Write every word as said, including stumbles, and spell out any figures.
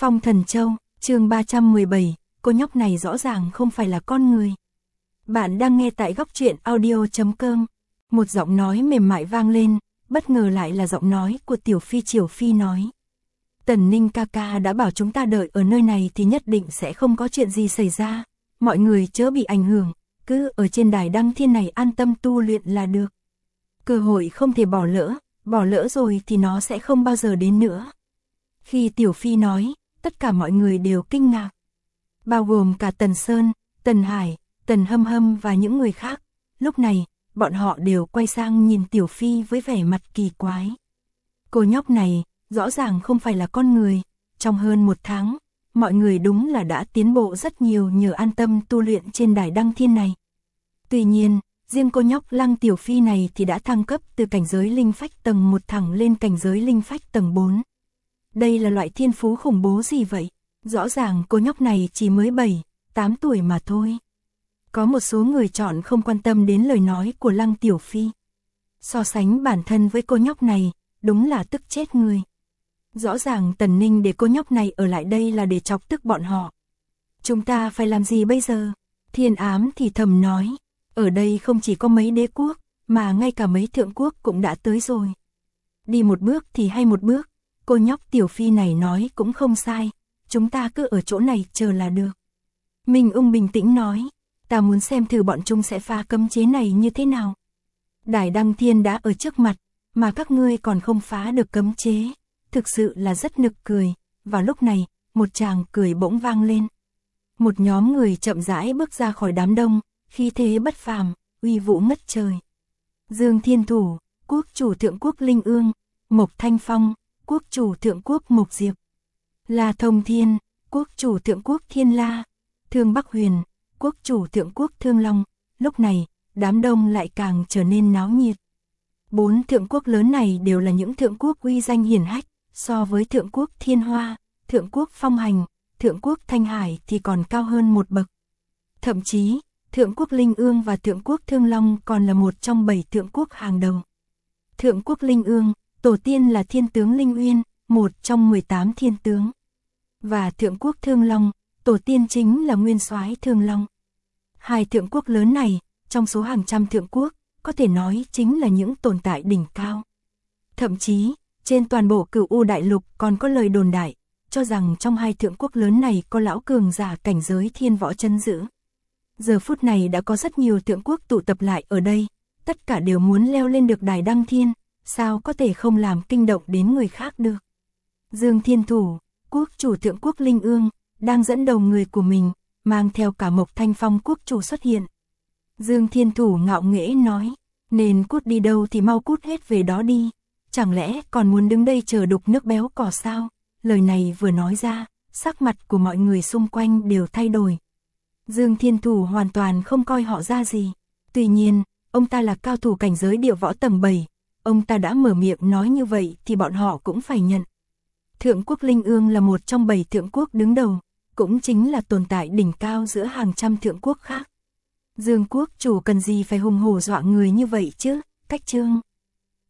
Phong Thần Châu, chương ba trăm mười bảy, cô nhóc này rõ ràng không phải là con người. Bạn đang nghe tại góc truyện audio chấm com. Một giọng nói mềm mại vang lên, bất ngờ lại là giọng nói của Tiểu Phi. Tiểu Phi nói: Tần Ninh ca ca đã bảo chúng ta đợi ở nơi này thì nhất định sẽ không có chuyện gì xảy ra, mọi người chớ bị ảnh hưởng, cứ ở trên đài đăng thiên này an tâm tu luyện là được. Cơ hội không thể bỏ lỡ, bỏ lỡ rồi thì nó sẽ không bao giờ đến nữa. Khi Tiểu Phi nói, tất cả mọi người đều kinh ngạc, bao gồm cả Tần Sơn, Tần Hải, Tần Hâm Hâm và những người khác. Lúc này, bọn họ đều quay sang nhìn Tiểu Phi với vẻ mặt kỳ quái. Cô nhóc này, rõ ràng không phải là con người. Trong hơn một tháng, mọi người đúng là đã tiến bộ rất nhiều nhờ an tâm tu luyện trên đài đăng thiên này. Tuy nhiên, riêng cô nhóc Lăng Tiểu Phi này thì đã thăng cấp từ cảnh giới linh phách tầng một thẳng lên cảnh giới linh phách tầng bốn. Đây là loại thiên phú khủng bố gì vậy? Rõ ràng cô nhóc này chỉ mới bảy, tám tuổi mà thôi. Có một số người chọn không quan tâm đến lời nói của Lăng Tiểu Phi. So sánh bản thân với cô nhóc này, đúng là tức chết người. Rõ ràng Tần Ninh để cô nhóc này ở lại đây là để chọc tức bọn họ. Chúng ta phải làm gì bây giờ? Thiên Ám thì thầm nói, ở đây không chỉ có mấy đế quốc, mà ngay cả mấy thượng quốc cũng đã tới rồi. Đi một bước thì hay một bước, cô nhóc Tiểu Phi này nói cũng không sai, chúng ta cứ ở chỗ này chờ là được. Minh Ung bình tĩnh nói, ta muốn xem thử bọn chúng sẽ phá cấm chế này như thế nào. Đài đăng thiên đã ở trước mặt, mà các ngươi còn không phá được cấm chế, thực sự là rất nực cười. Vào lúc này, một tràng cười bỗng vang lên. Một nhóm người chậm rãi bước ra khỏi đám đông, khí thế bất phàm, uy vũ ngất trời. Dương Thiên Thủ, quốc chủ thượng quốc Linh Ương, Mộc Thanh Phong, quốc chủ thượng quốc Mộc Diệp, La Thông Thiên, quốc chủ thượng quốc Thiên La, Thương Bắc Huyền, quốc chủ thượng quốc Thương Long. Lúc này, đám đông lại càng trở nên náo nhiệt. Bốn thượng quốc lớn này đều là những thượng quốc uy danh hiển hách, so với thượng quốc Thiên Hoa, thượng quốc Phong Hành, thượng quốc Thanh Hải thì còn cao hơn một bậc. Thậm chí, thượng quốc Linh Ương và thượng quốc Thương Long còn là một trong bảy thượng quốc hàng đầu. Thượng quốc Linh Ương, tổ tiên là thiên tướng Linh Uyên, một trong mười tám thiên tướng. Và thượng quốc Thương Long, tổ tiên chính là nguyên soái Thương Long. Hai thượng quốc lớn này, trong số hàng trăm thượng quốc, có thể nói chính là những tồn tại đỉnh cao. Thậm chí, trên toàn bộ Cửu U đại lục còn có lời đồn đại, cho rằng trong hai thượng quốc lớn này có lão cường giả cảnh giới thiên võ chân giữ. Giờ phút này đã có rất nhiều thượng quốc tụ tập lại ở đây, tất cả đều muốn leo lên được đài đăng thiên, sao có thể không làm kinh động đến người khác được. Dương Thiên Thủ, quốc chủ thượng quốc Linh Ương, đang dẫn đầu người của mình, mang theo cả Mộc Thanh Phong quốc chủ xuất hiện. Dương Thiên Thủ ngạo nghễ nói, nên cút đi đâu thì mau cút hết về đó đi, chẳng lẽ còn muốn đứng đây chờ đục nước béo cò sao? Lời này vừa nói ra, sắc mặt của mọi người xung quanh đều thay đổi. Dương Thiên Thủ hoàn toàn không coi họ ra gì. Tuy nhiên, ông ta là cao thủ cảnh giới địa võ tầng bảy, ông ta đã mở miệng nói như vậy thì bọn họ cũng phải nhận. Thượng quốc Linh Ương là một trong bảy thượng quốc đứng đầu, cũng chính là tồn tại đỉnh cao giữa hàng trăm thượng quốc khác. Dương quốc chủ cần gì phải hùng hổ dọa người như vậy chứ? Cách chương